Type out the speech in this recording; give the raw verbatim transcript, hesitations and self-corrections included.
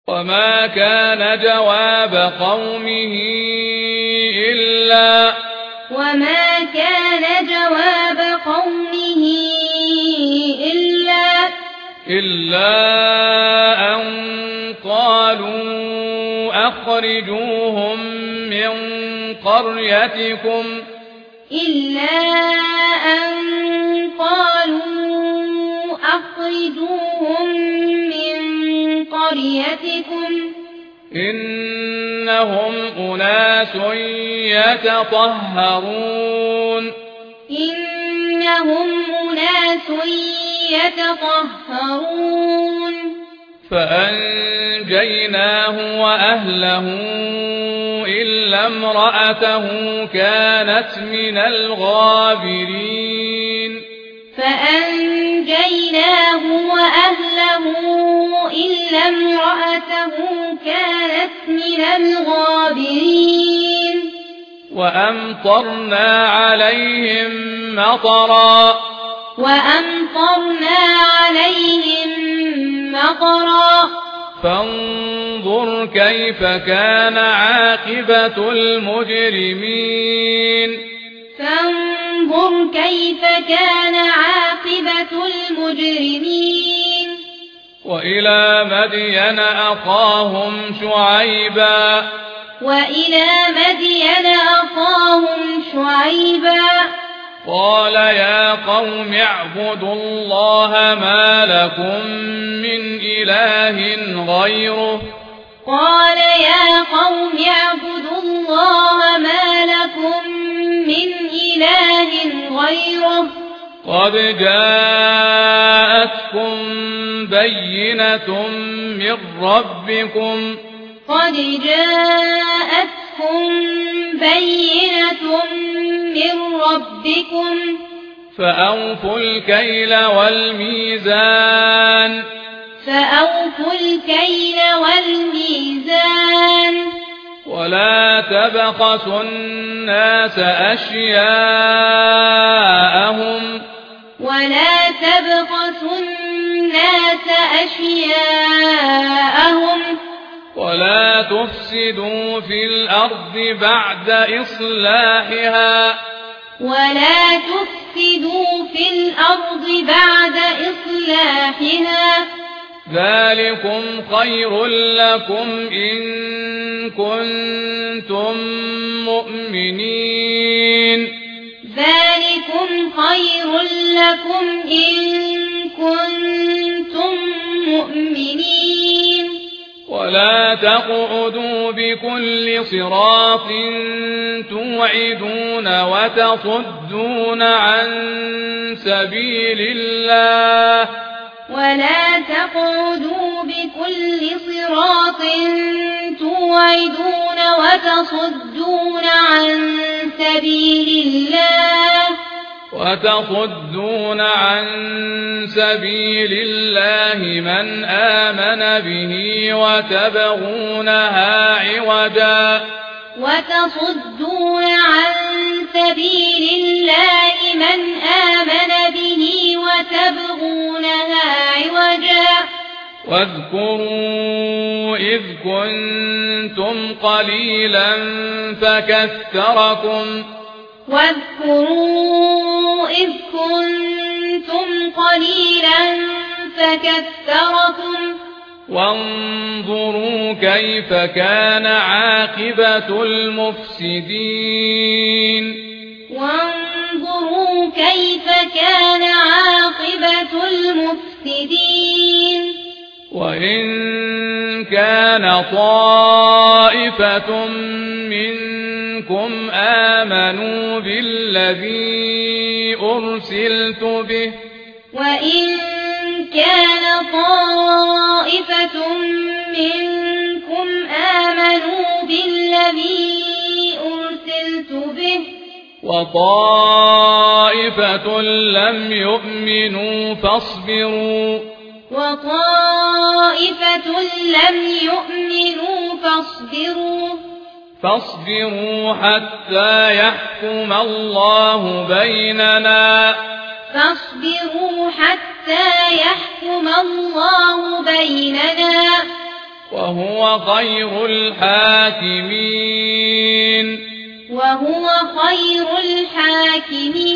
وما كان جواب قومه إلا وما كان جواب قومه إلا إلا أن قالوا أخرجوهم من قريتكم إلا أن قالوا أخرجوهم من قريتكم إنهم أناس يتطهرون إنهم أناس يتطهرون فأنجيناه وأهله إلا امرأته كانت من الغابرين فأنجيناه وأهله إلا امرأته كانت من الغابرين وأمطرنا عليهم مطرا وأمطرنا عليهم مطرا فانظر كيف كان عاقبة المجرمين فانظر كيف كان عاقبة المجرمين وإلى مدين أخاهم شعيبا وإلى مدين أخاهم شعيبا قال يا قوم اعبدوا الله ما لكم من إله غيره قال يا قوم اعبدوا الله ما لكم من إله غيره قد جاءتكم بينة من ربكم قد جاءتكم بينة من ربكم فأوفوا الكيل والميزان فأوفوا الكيل والميزان ولا تبخسوا الناس أشياءهم ولا تبخسوا الناس أشياءهم ولا تفسدوا في الأرض بعد إصلاحها ولا تفسدوا في الأرض بعد إصلاحها ذلكم خير لكم إن كنتم مؤمنين ذلكم خير لكم إن كنتم مؤمنين ولا تقعدوا بكل صراط توعدون وتصدون عن سبيل الله ولا تقعدوا بكل صراط توعدون وتصدون عن سبيل الله وتصدون عن سبيل الله من آمن به وتبغونها عوجا وتصدون عن سبيل الله من آمن به وتبغونها عوجا واذكروا إذ كنتم قليلا فكثركم واذكروا إذ كنتم قليلا فكثركم وانظروا كيف كان عاقبة المفسدين وانظروا كيف كان عاقبة المفسدين وإن كان طائفة منكم آمنوا بالذي أرسلت به وإن كان طائفة منكم آمنوا بالذي أرسلت به وطائفة لم يؤمنوا فاصبروا وطائفة لم يؤمنوا فاصبروا فاصبروا حتى يحكم الله بيننا فاصبروا حتى يحكم الله بيننا وهو خير الحاكمين وهو خير الحاكمين